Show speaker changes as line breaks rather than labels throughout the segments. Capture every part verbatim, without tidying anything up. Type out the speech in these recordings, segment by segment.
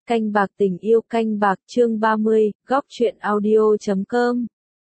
Canh bạc tình yêu canh bạc chương ba mươi, góc truyện audio chấm com.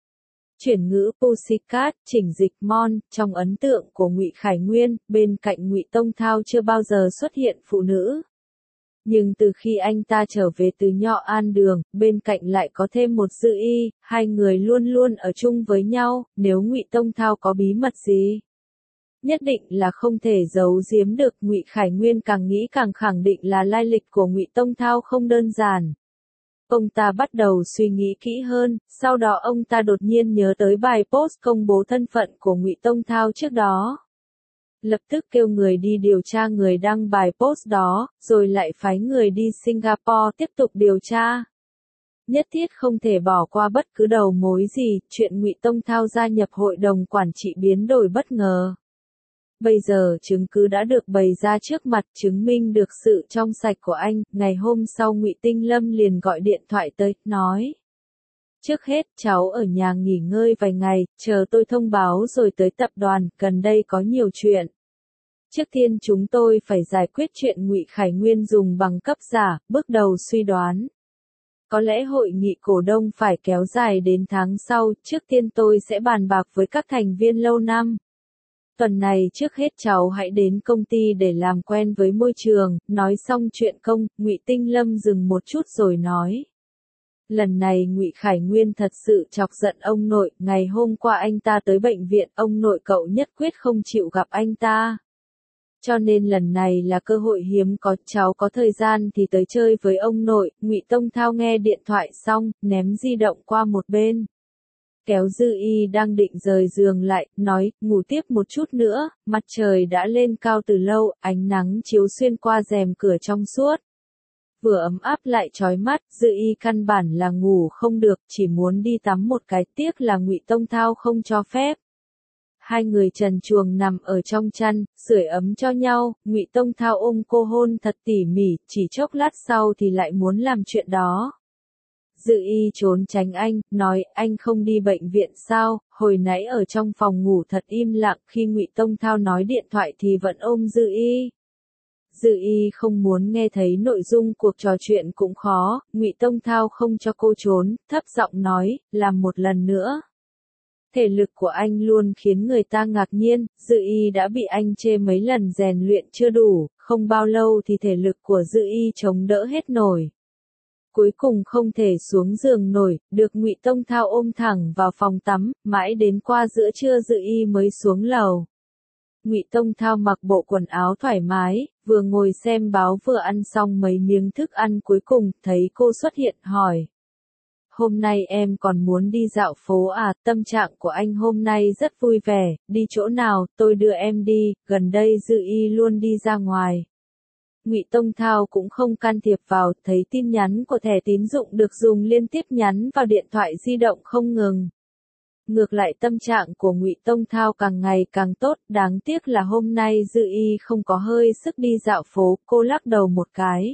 Chuyển ngữ Pussycat, chỉnh dịch Mon, trong ấn tượng của Ngụy Khải Nguyên, bên cạnh Ngụy Tông Thao chưa bao giờ xuất hiện phụ nữ. Nhưng từ khi anh ta trở về từ Nho An Đường, bên cạnh lại có thêm một Dư Y, hai người luôn luôn ở chung với nhau, nếu Ngụy Tông Thao có bí mật gì, nhất định là không thể giấu giếm được. Ngụy Khải Nguyên càng nghĩ càng khẳng định là lai lịch của Ngụy Tông Thao không đơn giản. Ông ta bắt đầu suy nghĩ kỹ hơn, sau đó ông ta đột nhiên nhớ tới bài post công bố thân phận của Ngụy Tông Thao trước đó. Lập tức kêu người đi điều tra người đăng bài post đó, rồi lại phái người đi Singapore tiếp tục điều tra. Nhất thiết không thể bỏ qua bất cứ đầu mối gì, chuyện Ngụy Tông Thao gia nhập hội đồng quản trị biến đổi bất ngờ. Bây giờ chứng cứ đã được bày ra trước mặt, chứng minh được sự trong sạch của anh. Ngày hôm sau Ngụy Tinh Lâm liền gọi điện thoại tới, nói: trước hết cháu ở nhà nghỉ ngơi vài ngày, chờ tôi thông báo rồi tới tập đoàn, gần đây có nhiều chuyện. Trước tiên chúng tôi phải giải quyết chuyện Ngụy Khải Nguyên dùng bằng cấp giả. Bước đầu suy đoán, có lẽ hội nghị cổ đông phải kéo dài đến tháng sau. Trước tiên tôi sẽ bàn bạc với các thành viên lâu năm. Tuần này trước hết cháu hãy đến công ty để làm quen với môi trường. Nói xong chuyện công, Ngụy Tinh Lâm dừng một chút rồi nói: lần này Ngụy Khải Nguyên thật sự chọc giận ông nội. Ngày hôm qua anh ta tới bệnh viện, ông nội cậu nhất quyết không chịu gặp anh ta. Cho nên lần này là cơ hội hiếm có, cháu có thời gian thì tới chơi với ông nội. Ngụy Tông Thao nghe điện thoại xong, ném di động qua một bên, kéo Dư Y đang định rời giường lại, nói: ngủ tiếp một chút nữa, mặt trời đã lên cao từ lâu, ánh nắng chiếu xuyên qua rèm cửa trong suốt, vừa ấm áp lại chói mắt. Dư Y căn bản là ngủ không được, chỉ muốn đi tắm một cái, tiếc là Ngụy Tông Thao không cho phép. Hai người trần truồng nằm ở trong chăn, sưởi ấm cho nhau. Ngụy Tông Thao ôm cô hôn thật tỉ mỉ, chỉ chốc lát sau thì lại muốn làm chuyện đó. Dư Y trốn tránh anh, nói: anh không đi bệnh viện sao? Hồi nãy ở trong phòng ngủ thật im lặng, khi Ngụy Tông Thao nói điện thoại thì vẫn ôm Dư Y. Dư Y không muốn nghe thấy nội dung cuộc trò chuyện cũng khó, Ngụy Tông Thao không cho cô trốn, thấp giọng nói: làm một lần nữa. Thể lực của anh luôn khiến người ta ngạc nhiên. Dư Y đã bị anh chê mấy lần rèn luyện chưa đủ, không bao lâu thì thể lực của Dư Y chống đỡ hết nổi. Cuối cùng không thể xuống giường nổi, được Ngụy Tông Thao ôm thẳng vào phòng tắm, mãi đến qua giữa trưa Dư Y mới xuống lầu. Ngụy Tông Thao mặc bộ quần áo thoải mái, vừa ngồi xem báo vừa ăn xong mấy miếng thức ăn cuối cùng, thấy cô xuất hiện hỏi: hôm nay em còn muốn đi dạo phố à? Tâm trạng của anh hôm nay rất vui vẻ, đi chỗ nào, tôi đưa em đi. Gần đây Dư Y luôn đi ra ngoài. Ngụy Tông Thao cũng không can thiệp vào, thấy tin nhắn của thẻ tín dụng được dùng liên tiếp nhắn vào điện thoại di động không ngừng. Ngược lại tâm trạng của Ngụy Tông Thao càng ngày càng tốt, đáng tiếc là hôm nay Dư Y không có hơi sức đi dạo phố. Cô lắc đầu một cái,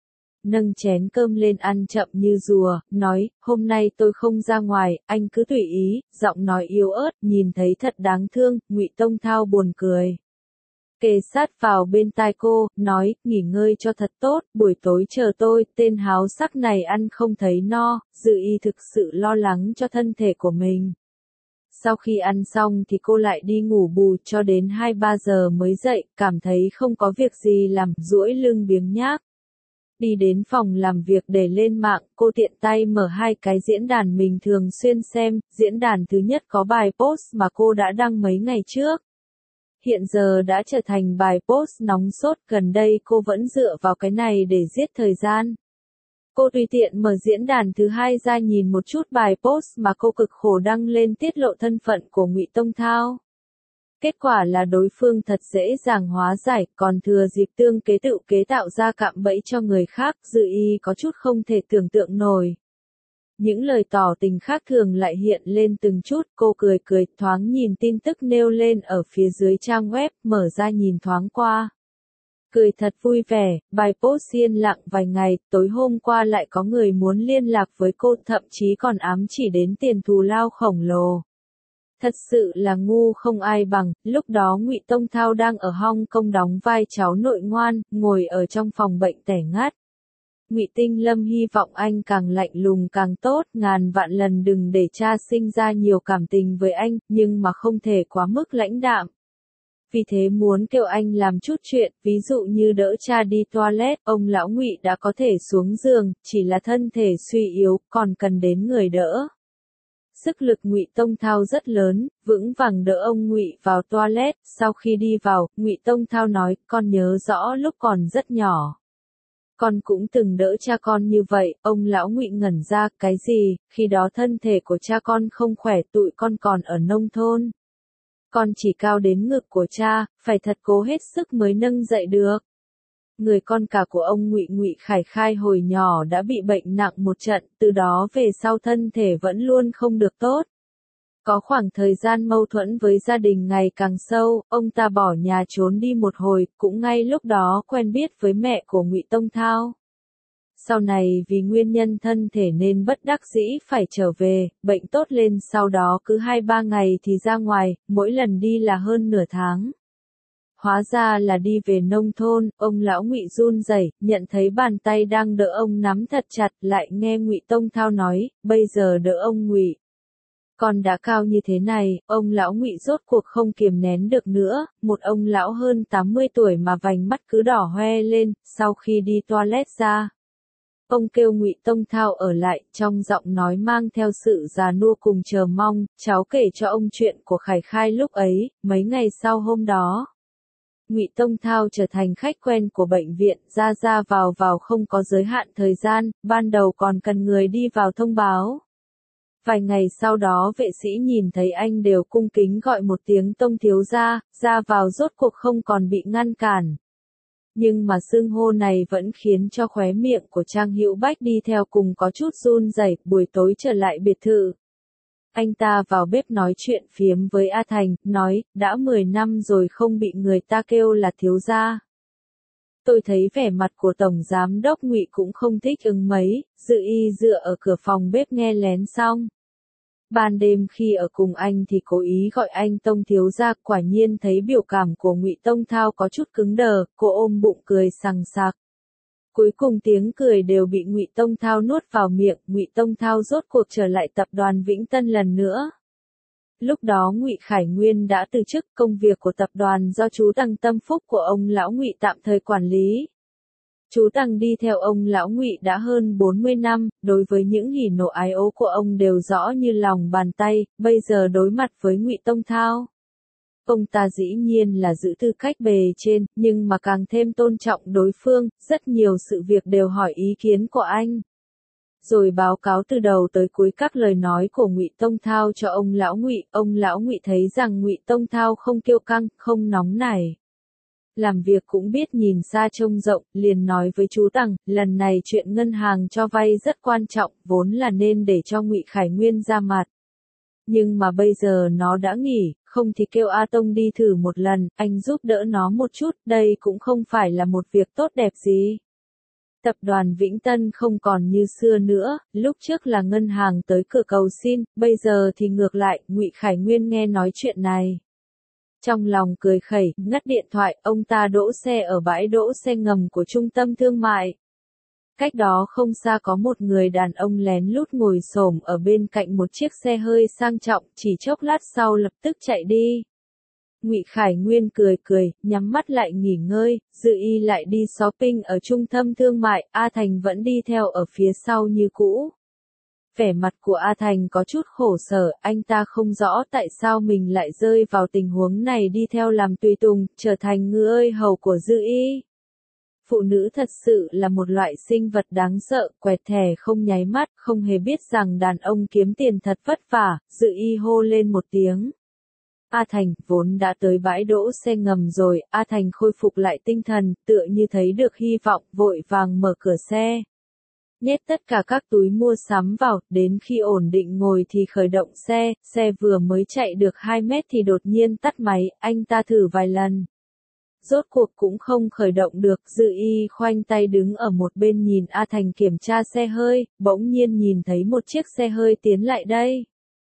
nâng chén cơm lên ăn chậm như rùa, nói: hôm nay tôi không ra ngoài, anh cứ tùy ý. Giọng nói yếu ớt, nhìn thấy thật đáng thương. Ngụy Tông Thao buồn cười, kề sát vào bên tai cô, nói: nghỉ ngơi cho thật tốt, buổi tối chờ tôi. Tên háo sắc này ăn không thấy no. Dư Y thực sự lo lắng cho thân thể của mình. Sau khi ăn xong thì cô lại đi ngủ bù cho đến hai ba giờ mới dậy, cảm thấy không có việc gì làm, duỗi lưng biếng nhác. Đi đến phòng làm việc để lên mạng, cô tiện tay mở hai cái diễn đàn mình thường xuyên xem. Diễn đàn thứ nhất có bài post mà cô đã đăng mấy ngày trước, hiện giờ đã trở thành bài post nóng sốt. Gần đây cô vẫn dựa vào cái này để giết thời gian. Cô tùy tiện mở diễn đàn thứ hai ra nhìn một chút bài post mà cô cực khổ đăng lên tiết lộ thân phận của Ngụy Tông Thao. Kết quả là đối phương thật dễ dàng hóa giải, còn thừa dịp tương kế tự kế tạo ra cạm bẫy cho người khác. Dư Y có chút không thể tưởng tượng nổi. Những lời tỏ tình khác thường lại hiện lên từng chút. Cô cười cười, thoáng nhìn tin tức nêu lên ở phía dưới trang web, mở ra nhìn thoáng qua. Cười thật vui vẻ, bài post yên lặng vài ngày, tối hôm qua lại có người muốn liên lạc với cô, thậm chí còn ám chỉ đến tiền thù lao khổng lồ. Thật sự là ngu không ai bằng. Lúc đó Ngụy Tông Thao đang ở Hong Kong đóng vai cháu nội ngoan, ngồi ở trong phòng bệnh tẻ ngắt. Ngụy Tinh Lâm hy vọng anh càng lạnh lùng càng tốt, ngàn vạn lần đừng để cha sinh ra nhiều cảm tình với anh, nhưng mà không thể quá mức lãnh đạm. Vì thế muốn kêu anh làm chút chuyện, ví dụ như đỡ cha đi toilet, ông lão Ngụy đã có thể xuống giường, chỉ là thân thể suy yếu, còn cần đến người đỡ. Sức lực Ngụy Tông Thao rất lớn, vững vàng đỡ ông Ngụy vào toilet, sau khi đi vào, Ngụy Tông Thao nói, con nhớ rõ lúc còn rất nhỏ. Con cũng từng đỡ cha con như vậy, ông lão Ngụy ngẩn ra, cái gì, khi đó thân thể của cha con không khỏe, tụi con còn ở nông thôn. Con chỉ cao đến ngực của cha, phải thật cố hết sức mới nâng dậy được. Người con cả của ông Ngụy Ngụy Khải Khai hồi nhỏ đã bị bệnh nặng một trận, từ đó về sau thân thể vẫn luôn không được tốt. Có khoảng thời gian mâu thuẫn với gia đình ngày càng sâu, ông ta bỏ nhà trốn đi một hồi, cũng ngay lúc đó quen biết với mẹ của Ngụy Tông Thao. Sau này vì nguyên nhân thân thể nên bất đắc dĩ phải trở về, bệnh tốt lên sau đó cứ hai ba ngày thì ra ngoài, mỗi lần đi là hơn nửa tháng. Hóa ra là đi về nông thôn, ông lão Ngụy run rẩy, nhận thấy bàn tay đang đỡ ông nắm thật chặt, lại nghe Ngụy Tông Thao nói, bây giờ đỡ ông Ngụy. Con đã cao như thế này, ông lão Ngụy rốt cuộc không kiềm nén được nữa, một ông lão hơn tám mươi tuổi mà vành mắt cứ đỏ hoe lên, sau khi đi toilet ra. Ông kêu Ngụy Tông Thao ở lại, trong giọng nói mang theo sự già nua cùng chờ mong, cháu kể cho ông chuyện của Khải Khai lúc ấy, mấy ngày sau hôm đó. Ngụy Tông Thao trở thành khách quen của bệnh viện, ra ra vào vào không có giới hạn thời gian, ban đầu còn cần người đi vào thông báo. Vài ngày sau đó vệ sĩ nhìn thấy anh đều cung kính gọi một tiếng Tông thiếu gia, ra vào rốt cuộc không còn bị ngăn cản. Nhưng mà xưng hô này vẫn khiến cho khóe miệng của Trang Hữu Bách đi theo cùng có chút run rẩy. Buổi tối trở lại biệt thự. Anh ta vào bếp nói chuyện phiếm với A Thành, nói, đã mười năm rồi không bị người ta kêu là thiếu gia. Tôi thấy vẻ mặt của Tổng Giám đốc Ngụy cũng không thích ứng mấy, Dự Y dựa ở cửa phòng bếp nghe lén xong. Ban đêm khi ở cùng anh thì cố ý gọi anh Tông thiếu gia, quả nhiên thấy biểu cảm của Ngụy Tông Thao có chút cứng đờ, cô ôm bụng cười sằng sặc. Cuối cùng tiếng cười đều bị Ngụy Tông Thao nuốt vào miệng, Ngụy Tông Thao rốt cuộc trở lại tập đoàn Vĩnh Tân lần nữa. Lúc đó Ngụy Khải Nguyên đã từ chức, công việc của tập đoàn do chú Tăng Tâm Phúc của ông lão Ngụy tạm thời quản lý. Chú Tăng đi theo ông lão Ngụy đã hơn bốn mươi năm, đối với những hỉ nộ ái ố của ông đều rõ như lòng bàn tay, bây giờ đối mặt với Ngụy Tông Thao. Ông ta dĩ nhiên là giữ tư cách bề trên, nhưng mà càng thêm tôn trọng đối phương, rất nhiều sự việc đều hỏi ý kiến của anh. Rồi báo cáo từ đầu tới cuối các lời nói của Ngụy Tông Thao cho ông lão Ngụy, ông lão Ngụy thấy rằng Ngụy Tông Thao không kiêu căng, không nóng nảy. Làm việc cũng biết nhìn xa trông rộng, liền nói với chú Tăng, lần này chuyện ngân hàng cho vay rất quan trọng, vốn là nên để cho Ngụy Khải Nguyên ra mặt. Nhưng mà bây giờ nó đã nghỉ, không thì kêu A Tông đi thử một lần, anh giúp đỡ nó một chút, đây cũng không phải là một việc tốt đẹp gì. Tập đoàn Vĩnh Tân không còn như xưa nữa, lúc trước là ngân hàng tới cửa cầu xin, bây giờ thì ngược lại, Ngụy Khải Nguyên nghe nói chuyện này. Trong lòng cười khẩy, ngắt điện thoại, ông ta đỗ xe ở bãi đỗ xe ngầm của trung tâm thương mại. Cách đó không xa có một người đàn ông lén lút ngồi xổm ở bên cạnh một chiếc xe hơi sang trọng, chỉ chốc lát sau lập tức chạy đi. Ngụy Khải Nguyên cười cười, nhắm mắt lại nghỉ ngơi, Dự Y lại đi shopping ở trung tâm thương mại, A Thành vẫn đi theo ở phía sau như cũ. Vẻ mặt của A Thành có chút khổ sở, anh ta không rõ tại sao mình lại rơi vào tình huống này đi theo làm tùy tùng, trở thành ngư ơi hầu của Dự Y. Phụ nữ thật sự là một loại sinh vật đáng sợ, quẹt thẻ không nháy mắt, không hề biết rằng đàn ông kiếm tiền thật vất vả, Dự Y hô lên một tiếng. A Thành, vốn đã tới bãi đỗ xe ngầm rồi, A Thành khôi phục lại tinh thần, tựa như thấy được hy vọng, vội vàng mở cửa xe. Nhét tất cả các túi mua sắm vào, đến khi ổn định ngồi thì khởi động xe, xe vừa mới chạy được hai mét thì đột nhiên tắt máy, anh ta thử vài lần. Rốt cuộc cũng không khởi động được, Dự Y khoanh tay đứng ở một bên nhìn A Thành kiểm tra xe hơi, bỗng nhiên nhìn thấy một chiếc xe hơi tiến lại đây.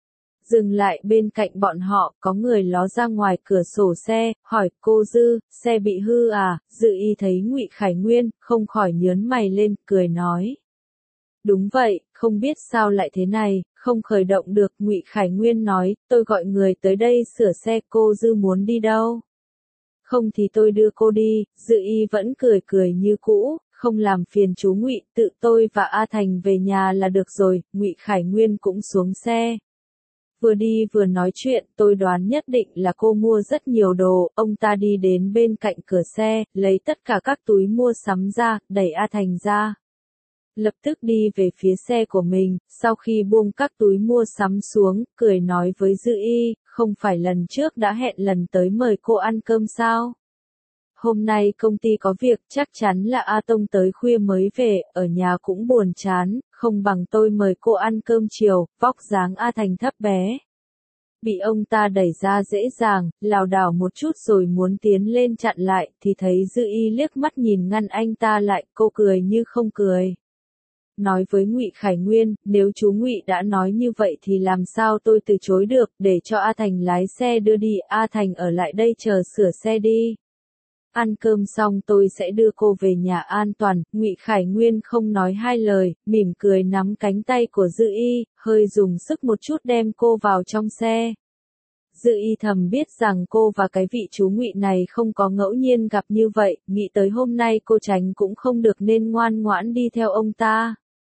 dừng lại bên cạnh bọn họ, có người ló ra ngoài cửa sổ xe, hỏi, cô Dư, xe bị hư à? Dư Y thấy Ngụy Khải Nguyên, không khỏi nhớn mày lên, cười nói. Đúng vậy, không biết sao lại thế này, không khởi động được. Ngụy Khải Nguyên nói, tôi gọi người tới đây sửa xe, cô Dư muốn đi đâu? Không thì tôi đưa cô đi. Dư Y vẫn cười cười như cũ, không làm phiền chú Ngụy, tự tôi và A Thành về nhà là được rồi. Ngụy Khải Nguyên cũng xuống xe. Vừa đi vừa nói chuyện, tôi đoán nhất định là cô mua rất nhiều đồ. Ông ta đi đến bên cạnh cửa xe, lấy tất cả các túi mua sắm ra, đẩy A Thành ra. Lập tức đi về phía xe của mình, sau khi buông các túi mua sắm xuống, cười nói với Dư Y, không phải lần trước đã hẹn lần tới mời cô ăn cơm sao? Hôm nay công ty có việc, chắc chắn là A Tông tới khuya mới về, ở nhà cũng buồn chán, không bằng tôi mời cô ăn cơm chiều. Vóc dáng A Thành thấp bé. Bị ông ta đẩy ra dễ dàng, lảo đảo một chút rồi muốn tiến lên chặn lại, thì thấy Dư Y liếc mắt nhìn ngăn anh ta lại, cô cười như không cười. Nói với Ngụy Khải Nguyên, nếu chú Ngụy đã nói như vậy thì làm sao tôi từ chối được, để cho A Thành lái xe đưa đi, A Thành ở lại đây chờ sửa xe đi. Ăn cơm xong tôi sẽ đưa cô về nhà an toàn. Ngụy Khải Nguyên không nói hai lời, mỉm cười nắm cánh tay của Dư Y, hơi dùng sức một chút đem cô vào trong xe. Dư Y thầm biết rằng cô và cái vị chú Ngụy này không có ngẫu nhiên gặp như vậy, nghĩ tới hôm nay cô tránh cũng không được nên ngoan ngoãn đi theo ông ta.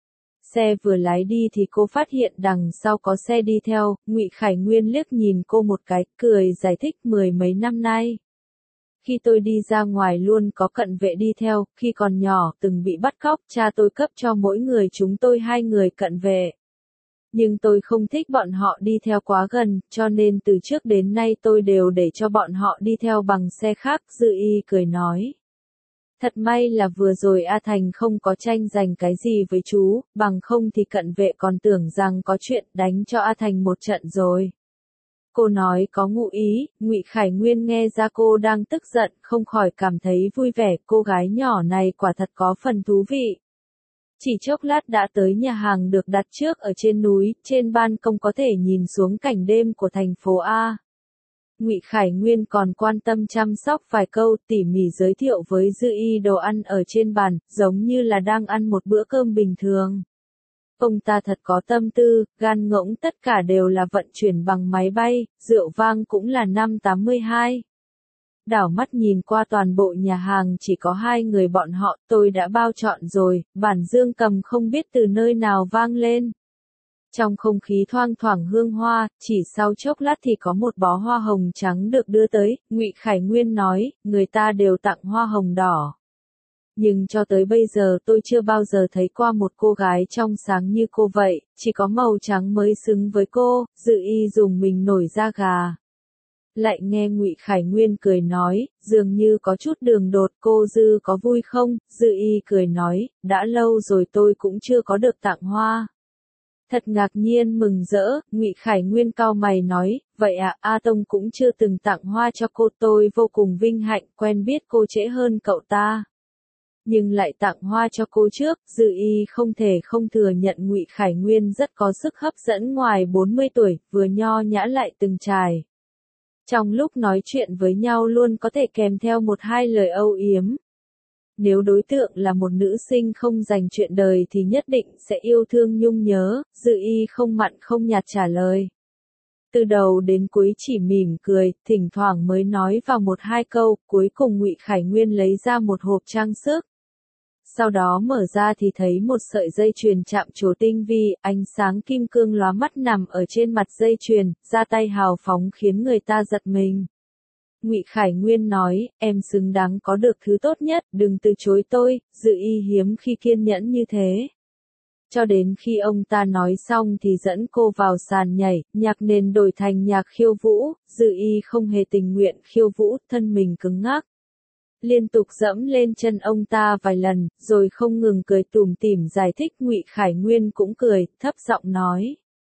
Xe vừa lái đi thì cô phát hiện đằng sau có xe đi theo. Ngụy Khải Nguyên liếc nhìn cô một cái, cười giải thích, mười mấy năm nay. Khi tôi đi ra ngoài luôn có cận vệ đi theo, khi còn nhỏ từng bị bắt cóc, cha tôi cấp cho mỗi người chúng tôi hai người cận vệ. Nhưng tôi không thích bọn họ đi theo quá gần, cho nên từ trước đến nay tôi đều để cho bọn họ đi theo bằng xe khác. Dư Y cười nói. Thật may là vừa rồi A Thành không có tranh giành cái gì với chú, bằng không thì cận vệ còn tưởng rằng có chuyện đánh cho A Thành một trận rồi. Cô nói có ngụ ý. Ngụy Khải Nguyên nghe ra cô đang tức giận, không khỏi cảm thấy vui vẻ, cô gái nhỏ này quả thật có phần thú vị. Chỉ chốc lát đã tới nhà hàng được đặt trước ở trên núi, trên ban công có thể nhìn xuống cảnh đêm của thành phố A. Ngụy Khải Nguyên còn quan tâm chăm sóc vài câu, tỉ mỉ giới thiệu với Dư Y đồ ăn ở trên bàn, giống như là đang ăn một bữa cơm bình thường. Ông ta thật có tâm tư, gan ngỗng tất cả đều là vận chuyển bằng máy bay, rượu vang cũng là năm tám mươi hai. Đảo mắt nhìn qua toàn bộ nhà hàng chỉ có hai người bọn họ, tôi đã bao trọn rồi. Bản dương cầm không biết từ nơi nào vang lên. Trong không khí thoang thoảng hương hoa, chỉ sau chốc lát thì có một bó hoa hồng trắng được đưa tới. Ngụy Khải Nguyên nói, người ta đều tặng hoa hồng đỏ. Nhưng cho tới bây giờ tôi chưa bao giờ thấy qua một cô gái trong sáng như cô vậy, chỉ có màu trắng mới xứng với cô. Dư Y dùng mình nổi da gà. Lại nghe Ngụy Khải Nguyên cười nói, dường như có chút đường đột, cô Dư có vui không? Dư Y cười nói, đã lâu rồi tôi cũng chưa có được tặng hoa. Thật ngạc nhiên mừng rỡ. Ngụy Khải Nguyên cau mày nói, vậy à, A Tông cũng chưa từng tặng hoa cho cô, tôi vô cùng vinh hạnh quen biết cô trễ hơn cậu ta. Nhưng lại tặng hoa cho cô trước. Dư Y không thể không thừa nhận Ngụy Khải Nguyên rất có sức hấp dẫn, ngoài bốn mươi tuổi, vừa nho nhã lại từng trải. Trong lúc nói chuyện với nhau luôn có thể kèm theo một hai lời âu yếm. Nếu đối tượng là một nữ sinh không dành chuyện đời thì nhất định sẽ yêu thương nhung nhớ. Dư Y không mặn không nhạt trả lời. Từ đầu đến cuối chỉ mỉm cười, thỉnh thoảng mới nói vào một hai câu, cuối cùng Ngụy Khải Nguyên lấy ra một hộp trang sức. Sau đó mở ra thì thấy một sợi dây chuyền chạm trổ tinh vi, ánh sáng kim cương lóa mắt nằm ở trên mặt dây chuyền, ra tay hào phóng khiến người ta giật mình. Ngụy Khải Nguyên nói, em xứng đáng có được thứ tốt nhất, đừng từ chối tôi. Dư Y hiếm khi kiên nhẫn như thế. Cho đến khi ông ta nói xong thì dẫn cô vào sàn nhảy, nhạc nền đổi thành nhạc khiêu vũ. Dư Y không hề tình nguyện khiêu vũ, thân mình cứng ngắc. Liên tục dẫm lên chân ông ta vài lần, rồi không ngừng cười tủm tỉm giải thích. Ngụy Khải Nguyên cũng cười, thấp giọng nói.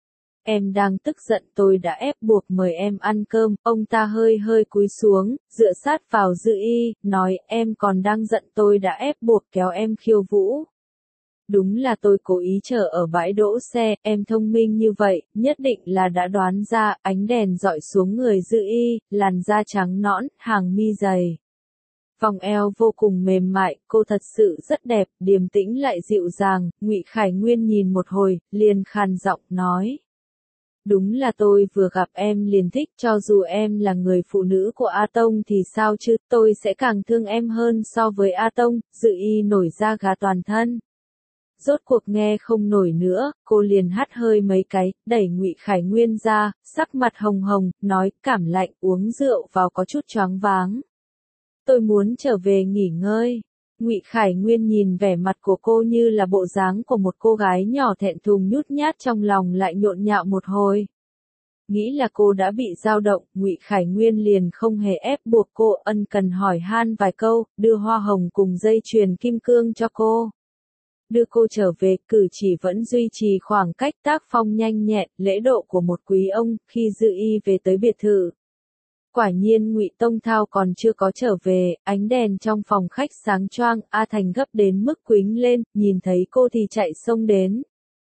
Em đang tức giận, tôi đã ép buộc mời em ăn cơm. Ông ta hơi hơi cúi xuống, dựa sát vào Dư Y, nói, em còn đang giận tôi đã ép buộc kéo em khiêu vũ. Đúng là tôi cố ý chờ ở bãi đỗ xe, em thông minh như vậy, nhất định là đã đoán ra, ánh đèn dọi xuống người Dư Y, làn da trắng nõn, hàng mi dày. Vòng eo vô cùng mềm mại, cô thật sự rất đẹp, điềm tĩnh lại dịu dàng, Ngụy Khải Nguyên nhìn một hồi, liền khàn giọng nói. Đúng là tôi vừa gặp em liền thích, cho dù em là người phụ nữ của A Tông thì sao chứ, tôi sẽ càng thương em hơn so với A Tông, Dư Y nổi da gà toàn thân. Rốt cuộc nghe không nổi nữa, cô liền hắt hơi mấy cái, đẩy Ngụy Khải Nguyên ra, sắc mặt hồng hồng, nói, cảm lạnh, uống rượu vào có chút choáng váng. Tôi muốn trở về nghỉ ngơi. Ngụy Khải Nguyên nhìn vẻ mặt của cô như là bộ dáng của một cô gái nhỏ thẹn thùng nhút nhát, trong lòng lại nhộn nhạo một hồi. Nghĩ là cô đã bị dao động, Ngụy Khải Nguyên liền không hề ép buộc cô, ân cần hỏi han vài câu, đưa hoa hồng cùng dây chuyền kim cương cho cô. Đưa cô trở về, cử chỉ vẫn duy trì khoảng cách, tác phong nhanh nhẹn, lễ độ của một quý ông. Khi Dư Y về tới biệt thự, quả nhiên Ngụy Tông Thao còn chưa có trở về, ánh đèn trong phòng khách sáng choang, A Thành gấp đến mức quĩnh lên, nhìn thấy cô thì chạy xông đến.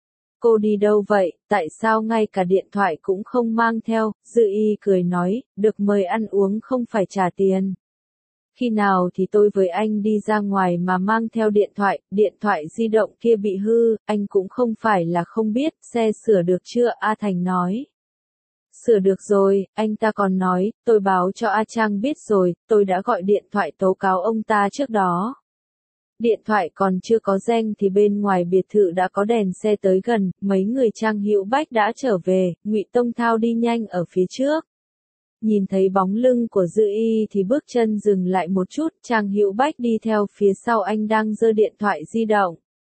Cô đi đâu vậy, tại sao ngay cả điện thoại cũng không mang theo? Dư Y cười nói, được mời ăn uống không phải trả tiền. Khi nào thì tôi với anh đi ra ngoài mà mang theo điện thoại, điện thoại di động kia bị hư, anh cũng không phải là không biết, xe sửa được chưa? A Thành nói. Sửa được rồi, anh ta còn nói, tôi báo cho A Trang biết rồi, tôi đã gọi điện thoại tố cáo ông ta trước đó. Điện thoại còn chưa có reng thì bên ngoài biệt thự đã có đèn xe tới gần, mấy người Trang Hữu Bách đã trở về, Ngụy Tông Thao đi nhanh ở phía trước. Nhìn thấy bóng lưng của Dư Y thì bước chân dừng lại một chút, Trang Hữu Bách đi theo phía sau anh đang giơ điện thoại di động.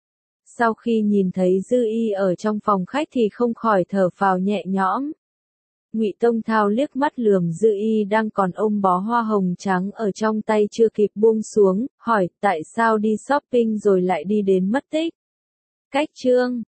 Sau khi nhìn thấy Dư Y ở trong phòng khách thì không khỏi thở phào nhẹ nhõm. Ngụy Tông Thao liếc mắt lườm Dư Y đang còn ôm bó hoa hồng trắng ở trong tay chưa kịp buông xuống, hỏi tại sao đi shopping rồi lại đi đến mất tích. Cách chương